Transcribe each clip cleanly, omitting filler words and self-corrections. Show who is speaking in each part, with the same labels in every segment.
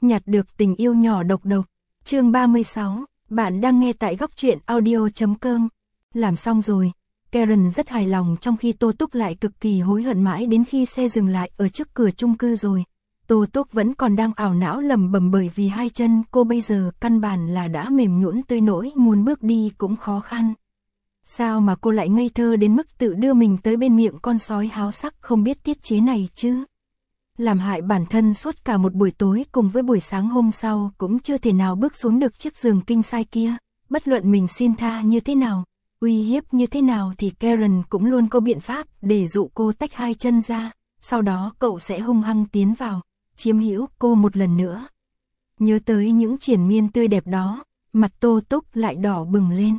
Speaker 1: nhặt được tình yêu nhỏ độc độc. Chương 36, bạn đang nghe tại góc truyện audio.com. Làm xong rồi, Karen rất hài lòng trong khi Tô Túc lại cực kỳ hối hận mãi đến khi xe dừng lại ở trước cửa chung cư rồi. Tô Túc vẫn còn đang ảo não lầm bầm bởi vì hai chân cô bây giờ căn bản là đã mềm nhũn tới nỗi muốn bước đi cũng khó khăn. Sao mà cô lại ngây thơ đến mức tự đưa mình tới bên miệng con sói háo sắc không biết tiết chế này chứ? Làm hại bản thân suốt cả một buổi tối cùng với buổi sáng hôm sau cũng chưa thể nào bước xuống được chiếc giường kinh sai kia. Bất luận mình xin tha như thế nào, uy hiếp như thế nào thì Karen cũng luôn có biện pháp để dụ cô tách hai chân ra, sau đó cậu sẽ hung hăng tiến vào, chiếm hữu cô một lần nữa. Nhớ tới những triển miên tươi đẹp đó, mặt Tô Túc lại đỏ bừng lên.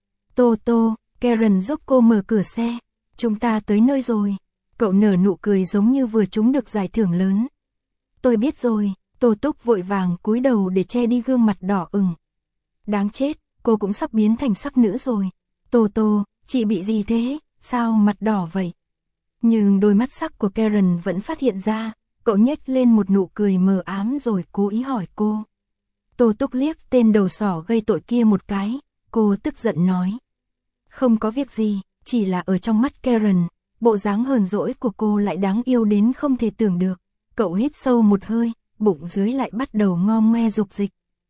Speaker 1: Tô, Karen giúp cô mở cửa xe. Chúng ta tới nơi rồi. Cậu nở nụ cười giống như vừa trúng được giải thưởng lớn. Tôi biết rồi. Tô Túc vội vàng cúi đầu để che đi gương mặt đỏ ửng. Đáng chết, cô cũng sắp biến thành sắc nữ rồi. Tô, chị bị gì thế? Sao mặt đỏ vậy? Nhưng đôi mắt sắc của Karen vẫn phát hiện ra. Cậu nhếch lên một nụ cười mờ ám rồi cố ý hỏi cô. Tô Túc liếc tên đầu sỏ gây tội kia một cái. Cô tức giận nói. Không có việc gì, chỉ là ở trong mắt Karen, bộ dáng hờn dỗi của cô lại đáng yêu đến không thể tưởng được. Cậu hít sâu một hơi, bụng dưới lại bắt đầu ngom ngoe dục dịch.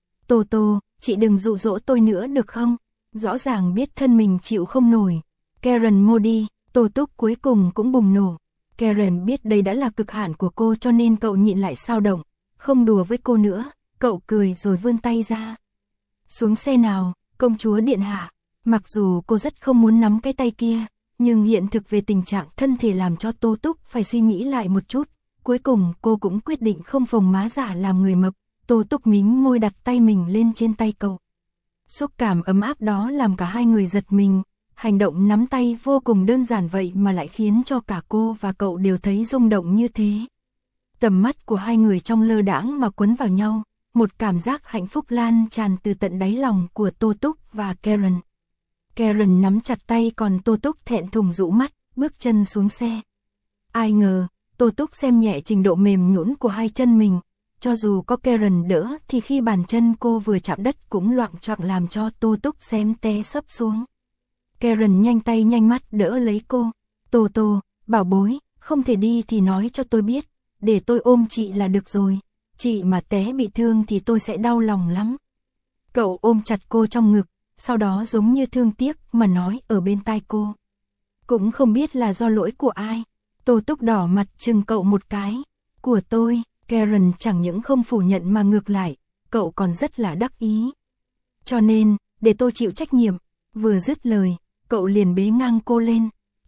Speaker 1: Tô, chị đừng dụ dỗ tôi nữa được không? Rõ ràng biết thân mình chịu không nổi. Karen Modi, Tô Túc cuối cùng cũng bùng nổ. Karen biết đây đã là cực hạn của cô cho nên cậu nhịn lại sao động, không đùa với cô nữa. Cậu cười rồi vươn tay ra. Xuống xe nào, công chúa điện hạ. Mặc dù cô rất không muốn nắm cái tay kia, nhưng hiện thực về tình trạng thân thể làm cho Tô Túc phải suy nghĩ lại một chút. Cuối cùng cô cũng quyết định không phồng má giả làm người mập. Tô Túc mím môi đặt tay mình lên trên tay cậu. Xúc cảm ấm áp đó làm cả hai người giật mình. Hành động nắm tay vô cùng đơn giản vậy mà lại khiến cho cả cô và cậu đều thấy rung động như thế. Tầm mắt của hai người trong lơ đãng mà quấn vào nhau. Một cảm giác hạnh phúc lan tràn từ tận đáy lòng của Tô Túc và Karen. Karen nắm chặt tay còn Tô Túc thẹn thùng rũ mắt, bước chân xuống xe. Ai ngờ, Tô Túc xem nhẹ trình độ mềm nhũn của hai chân mình. Cho dù có Karen đỡ thì khi bàn chân cô vừa chạm đất cũng loạng choạng làm cho Tô Túc xém té sấp xuống. Karen nhanh tay nhanh mắt đỡ lấy cô. Tô, bảo bối, không thể đi thì nói cho tôi biết, để tôi ôm chị là được rồi. Chị mà té bị thương thì tôi sẽ đau lòng lắm. Cậu ôm chặt cô trong ngực, sau đó giống như thương tiếc mà nói ở bên tai cô. Cũng không biết là do lỗi của ai. Tô Túc đỏ mặt chừng cậu một cái. Của tôi, Karen chẳng những không phủ nhận mà ngược lại, cậu còn rất là đắc ý. Cho nên, để tôi chịu trách nhiệm. Vừa dứt lời, cậu liền bế ngang cô lên.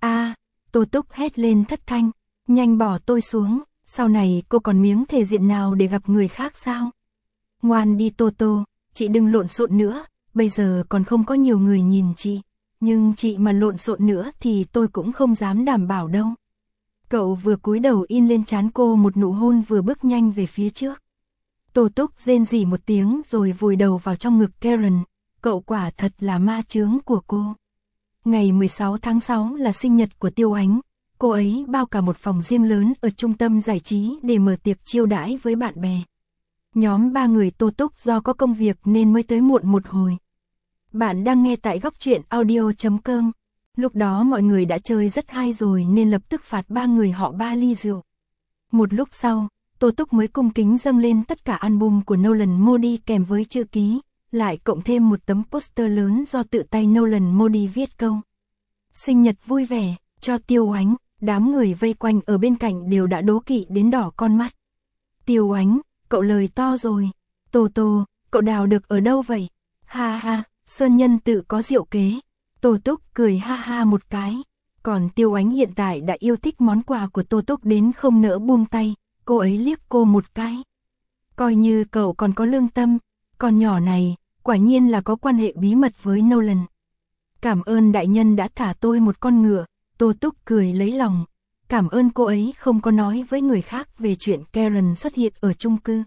Speaker 1: Tô Túc hét lên thất thanh, nhanh bỏ tôi xuống. Sau này cô còn miếng thể diện nào để gặp người khác sao? Ngoan đi Tô, chị đừng lộn xộn nữa, bây giờ còn không có nhiều người nhìn chị, nhưng chị mà lộn xộn nữa thì tôi cũng không dám đảm bảo đâu. Cậu vừa cúi đầu in lên trán cô một nụ hôn vừa bước nhanh về phía trước. Tô Túc rên rỉ một tiếng rồi vùi đầu vào trong ngực Karen, cậu quả thật là ma chướng của cô. Ngày 16 tháng 6 là sinh nhật của Tiêu Ánh. Cô ấy bao cả một phòng riêng lớn ở trung tâm giải trí để mở tiệc chiêu đãi với bạn bè. Nhóm 3 người Tô Túc do có công việc nên mới tới muộn một hồi. Bạn đang nghe tại góc truyện audio.com. Lúc đó mọi người đã chơi rất hay rồi nên lập tức phạt 3 người họ 3 ly rượu. Một lúc sau, Tô Túc mới cung kính dâng lên tất cả album của Nolan Modi kèm với chữ ký, lại cộng thêm một tấm poster lớn do tự tay Nolan Modi viết câu. Sinh nhật vui vẻ, cho Tiêu Ánh. Đám người vây quanh ở bên cạnh đều đã đố kỵ đến đỏ con mắt. Tiêu Ánh, cậu lời to rồi. Tô, cậu đào được ở đâu vậy? Ha, sơn nhân tự có diệu kế. Tô Túc cười ha một cái. Còn Tiêu Ánh hiện tại đã yêu thích món quà của Tô Túc đến không nỡ buông tay. Cô ấy liếc cô một cái. Coi như cậu còn có lương tâm. Con nhỏ này, quả nhiên là có quan hệ bí mật với Nolan. Cảm ơn đại nhân đã thả tôi một con ngựa. Tô Túc cười lấy lòng. Cảm ơn cô ấy không có nói với người khác về chuyện Karen xuất hiện ở chung cư.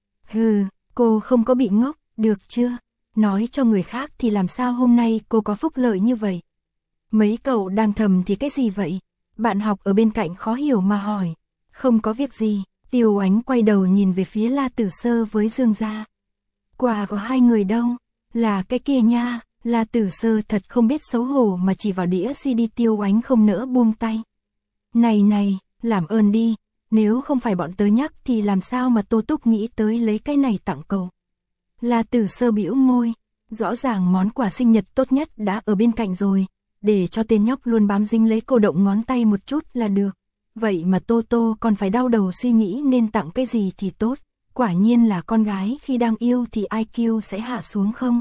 Speaker 1: Cô không có bị ngốc, được chưa? Nói cho người khác thì làm sao hôm nay cô có phúc lợi như vậy? Mấy cậu đang thầm thì cái gì vậy? Bạn học ở bên cạnh khó hiểu mà hỏi. Không có việc gì, Tiêu Ánh quay đầu nhìn về phía La Tử Sơ với Dương Gia. Quà có hai người đâu, là cái kia nha. La Tử Sơ thật không biết xấu hổ mà chỉ vào đĩa CD. Tiêu Ánh không nỡ buông tay. Này, làm ơn đi, nếu không phải bọn tớ nhắc thì làm sao mà Tô Túc nghĩ tới lấy cái này tặng cậu. La Tử Sơ bĩu môi, rõ ràng món quà sinh nhật tốt nhất đã ở bên cạnh rồi, để cho tên nhóc luôn bám dính lấy cô động ngón tay một chút là được. Vậy mà Tô Tô còn phải đau đầu suy nghĩ nên tặng cái gì thì tốt, quả nhiên là con gái khi đang yêu thì IQ sẽ hạ xuống không?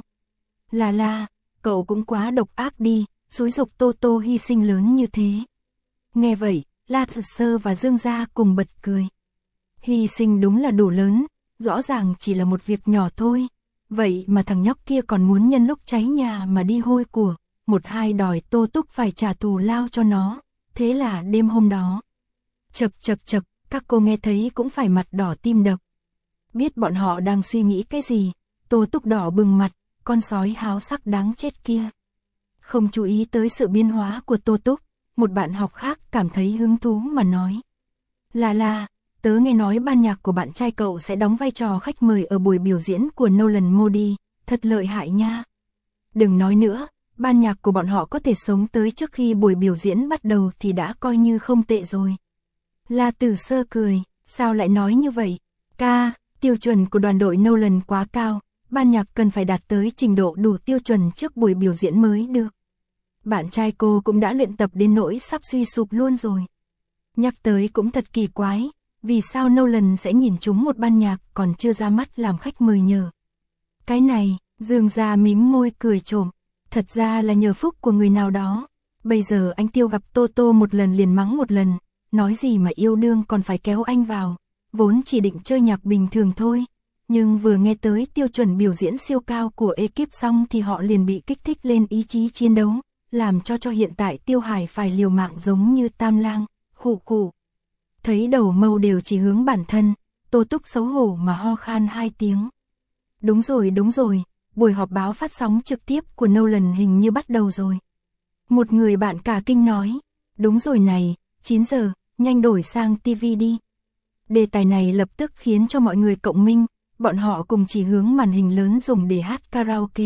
Speaker 1: La, cậu cũng quá độc ác đi, xúi giục Tô Tô hy sinh lớn như thế. Nghe vậy, La Tử Sơ và Dương Gia cùng bật cười. Hy sinh đúng là đủ lớn, rõ ràng chỉ là một việc nhỏ thôi. Vậy mà thằng nhóc kia còn muốn nhân lúc cháy nhà mà đi hôi của, một hai đòi Tô Túc phải trả thù lao cho nó. Thế là đêm hôm đó, chật, các cô nghe thấy cũng phải mặt đỏ tim đập. Biết bọn họ đang suy nghĩ cái gì, Tô Túc đỏ bừng mặt, con sói háo sắc đáng chết kia. Không chú ý tới sự biến hóa của Tô Túc, một bạn học khác cảm thấy hứng thú mà nói. La, tớ nghe nói ban nhạc của bạn trai cậu sẽ đóng vai trò khách mời ở buổi biểu diễn của Nolan Modi, thật lợi hại nha. Đừng nói nữa, ban nhạc của bọn họ có thể sống tới trước khi buổi biểu diễn bắt đầu thì đã coi như không tệ rồi. La Tử Sơ cười, sao lại nói như vậy? Ca, tiêu chuẩn của đoàn đội Nolan quá cao, ban nhạc cần phải đạt tới trình độ đủ tiêu chuẩn trước buổi biểu diễn mới được. Bạn trai cô cũng đã luyện tập đến nỗi sắp suy sụp luôn rồi. Nhắc tới cũng thật kỳ quái, vì sao Nolan sẽ nhìn chúng một ban nhạc còn chưa ra mắt làm khách mời nhờ? Cái này, Dương Gia mím môi cười trộm, thật ra là nhờ phúc của người nào đó. Bây giờ anh Tiêu gặp Tô Tô một lần liền mắng một lần, nói gì mà yêu đương còn phải kéo anh vào, vốn chỉ định chơi nhạc bình thường thôi. Nhưng vừa nghe tới tiêu chuẩn biểu diễn siêu cao của ekip xong thì họ liền bị kích thích lên ý chí chiến đấu, làm cho hiện tại Tiêu Hải phải liều mạng giống như Tam Lang, khụ. Thấy đầu mâu đều chỉ hướng bản thân, Tô Túc xấu hổ mà ho khan hai tiếng. Đúng rồi, buổi họp báo phát sóng trực tiếp của Nolan hình như bắt đầu rồi. Một người bạn cả kinh nói, đúng rồi này, 9 giờ, nhanh đổi sang TV đi. Đề tài này lập tức khiến cho mọi người cộng minh, bọn họ cùng chỉ hướng màn hình lớn dùng để hát karaoke.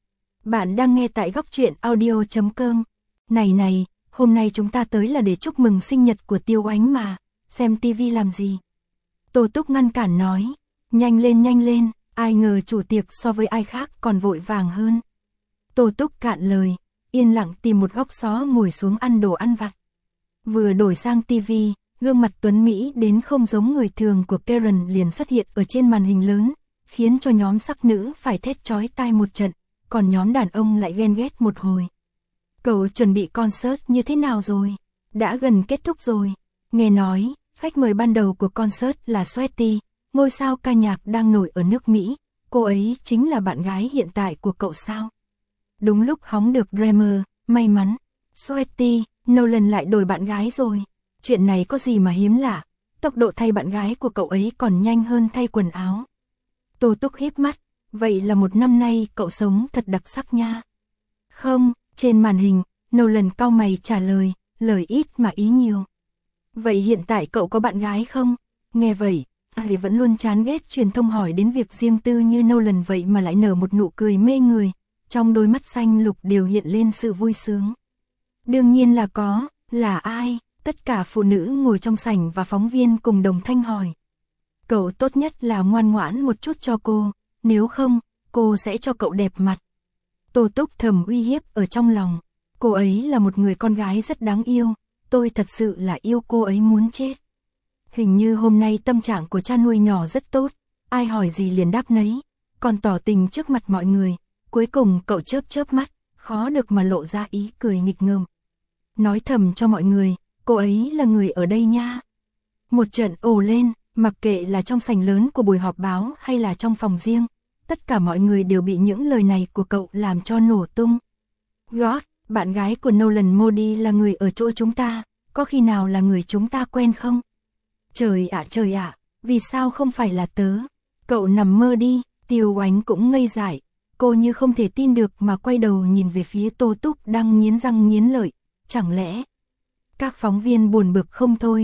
Speaker 1: Bạn đang nghe tại góc truyện audio.com. Này, hôm nay chúng ta tới là để chúc mừng sinh nhật của Tiêu Ánh mà, xem TV làm gì? Tô Túc ngăn cản nói, nhanh lên, ai ngờ chủ tiệc so với ai khác còn vội vàng hơn. Tô Túc cạn lời, yên lặng tìm một góc xó ngồi xuống ăn đồ ăn vặt. Vừa đổi sang TV, gương mặt tuấn Mỹ đến không giống người thường của Karen liền xuất hiện ở trên màn hình lớn, khiến cho nhóm sắc nữ phải thét chói tai một trận, còn nhóm đàn ông lại ghen ghét một hồi. Cậu chuẩn bị concert như thế nào rồi? Đã gần kết thúc rồi. Nghe nói, khách mời ban đầu của concert là Sweaty, ngôi sao ca nhạc đang nổi ở nước Mỹ. Cô ấy chính là bạn gái hiện tại của cậu sao? Đúng lúc hóng được Dreamer, may mắn. Sweaty, Nolan lại đổi bạn gái rồi. Chuyện này có gì mà hiếm lạ, tốc độ thay bạn gái của cậu ấy còn nhanh hơn thay quần áo. Tô Túc híp mắt, vậy là một năm nay cậu sống thật đặc sắc nha. Không, trên màn hình, Nolan cau mày trả lời, lời ít mà ý nhiều. Vậy hiện tại cậu có bạn gái không? Nghe vậy, ai vẫn luôn chán ghét truyền thông hỏi đến việc riêng tư như Nolan vậy mà lại nở một nụ cười mê người, trong đôi mắt xanh lục đều hiện lên sự vui sướng. Đương nhiên là có, là ai? Tất cả phụ nữ ngồi trong sảnh và phóng viên cùng đồng thanh hỏi. Cậu tốt nhất là ngoan ngoãn một chút cho cô, nếu không, cô sẽ cho cậu đẹp mặt. Tô Túc thầm uy hiếp ở trong lòng. Cô ấy là một người con gái rất đáng yêu, tôi thật sự là yêu cô ấy muốn chết. Hình như hôm nay tâm trạng của cha nuôi nhỏ rất tốt, ai hỏi gì liền đáp nấy, còn tỏ tình trước mặt mọi người. Cuối cùng cậu chớp mắt, khó được mà lộ ra ý cười nghịch ngợm. Nói thầm cho mọi người, cô ấy là người ở đây nha. Một trận ồ lên, mặc kệ là trong sảnh lớn của buổi họp báo hay là trong phòng riêng, tất cả mọi người đều bị những lời này của cậu làm cho nổ tung. God, bạn gái của Nolan Modi là người ở chỗ chúng ta, có khi nào là người chúng ta quen không? Trời ạ, vì sao không phải là tớ? Cậu nằm mơ đi. Tiêu Ánh cũng ngây dại, cô như không thể tin được mà quay đầu nhìn về phía Tô Túc đang nghiến răng nghiến lợi, chẳng lẽ? Các phóng viên buồn bực không thôi,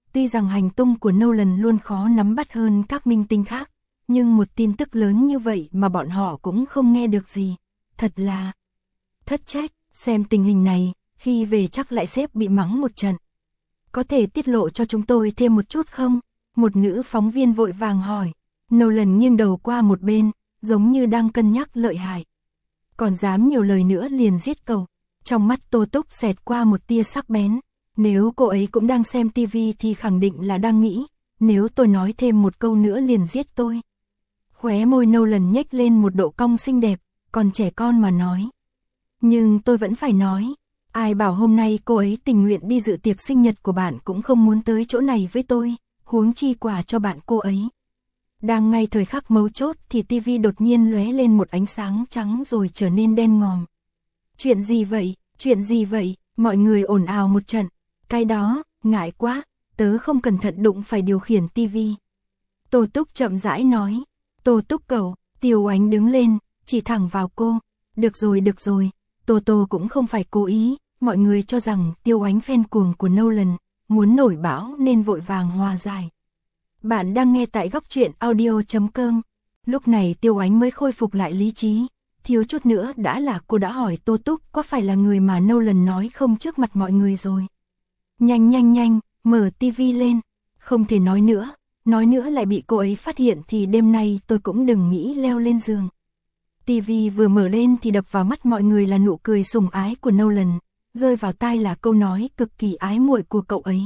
Speaker 1: Tuy rằng hành tung của Nolan luôn khó nắm bắt hơn các minh tinh khác, nhưng một tin tức lớn như vậy mà bọn họ cũng không nghe được gì. Thật là thất trách, xem tình hình này, khi về chắc lại sếp bị mắng một trận. Có thể tiết lộ cho chúng tôi thêm một chút không? Một nữ phóng viên vội vàng hỏi. Nolan nghiêng đầu qua một bên, giống như đang cân nhắc lợi hại. Còn dám nhiều lời nữa liền giết cậu. Trong mắt Tô Túc xẹt qua một tia sắc bén. Nếu cô ấy cũng đang xem tivi thì khẳng định là đang nghĩ, nếu tôi nói thêm một câu nữa liền giết tôi. Khóe môi Nolan nhếch lên một độ cong xinh đẹp, còn trẻ con mà nói. Nhưng tôi vẫn phải nói, ai bảo hôm nay cô ấy tình nguyện đi dự tiệc sinh nhật của bạn cũng không muốn tới chỗ này với tôi, huống chi quà cho bạn cô ấy. Đang ngay thời khắc mấu chốt thì tivi đột nhiên lóe lên một ánh sáng trắng rồi trở nên đen ngòm. Chuyện gì vậy, chuyện gì vậy, mọi người ồn ào một trận. Cái đó, ngại quá, tớ không cẩn thận đụng phải điều khiển tivi. Tô Túc chậm rãi nói. Tô Túc cậu, Tiêu Ánh đứng lên, chỉ thẳng vào cô. Được rồi, Tô Tô cũng không phải cố ý, mọi người cho rằng Tiêu Ánh fan cuồng của Nolan, muốn nổi bão nên vội vàng hòa giải. Bạn đang nghe tại góc truyện audio.com. Lúc này Tiêu Ánh mới khôi phục lại lý trí, thiếu chút nữa đã là cô đã hỏi Tô Túc có phải là người mà Nolan nói không trước mặt mọi người rồi. Nhanh, mở tivi lên, không thể nói nữa lại bị cô ấy phát hiện thì đêm nay tôi cũng đừng nghĩ leo lên giường. Tivi vừa mở lên thì đập vào mắt mọi người là nụ cười sủng ái của Nolan, rơi vào tai là câu nói cực kỳ ái muội của cậu ấy.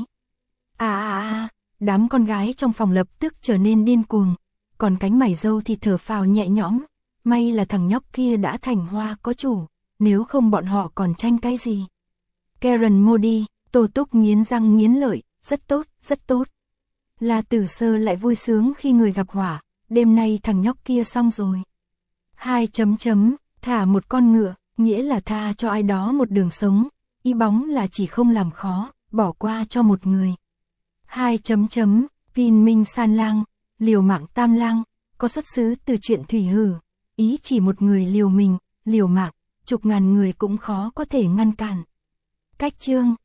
Speaker 1: Đám con gái trong phòng lập tức trở nên điên cuồng, còn cánh mày râu thì thở phào nhẹ nhõm, may là thằng nhóc kia đã thành hoa có chủ, nếu không bọn họ còn tranh cái gì. Karen Modi, Tô Túc nghiến răng nghiến lợi, rất tốt. La Tử Sơ lại vui sướng khi người gặp hỏa, đêm nay thằng nhóc kia xong rồi. 2 thả một con ngựa, nghĩa là tha cho ai đó một đường sống, ý bóng là chỉ không làm khó, bỏ qua cho một người. 2 Vin Minh San Lang, liều mạng Tam Lang, có xuất xứ từ chuyện Thủy Hử, ý chỉ một người liều mình, liều mạng, chục ngàn người cũng khó có thể ngăn cản. Cách chương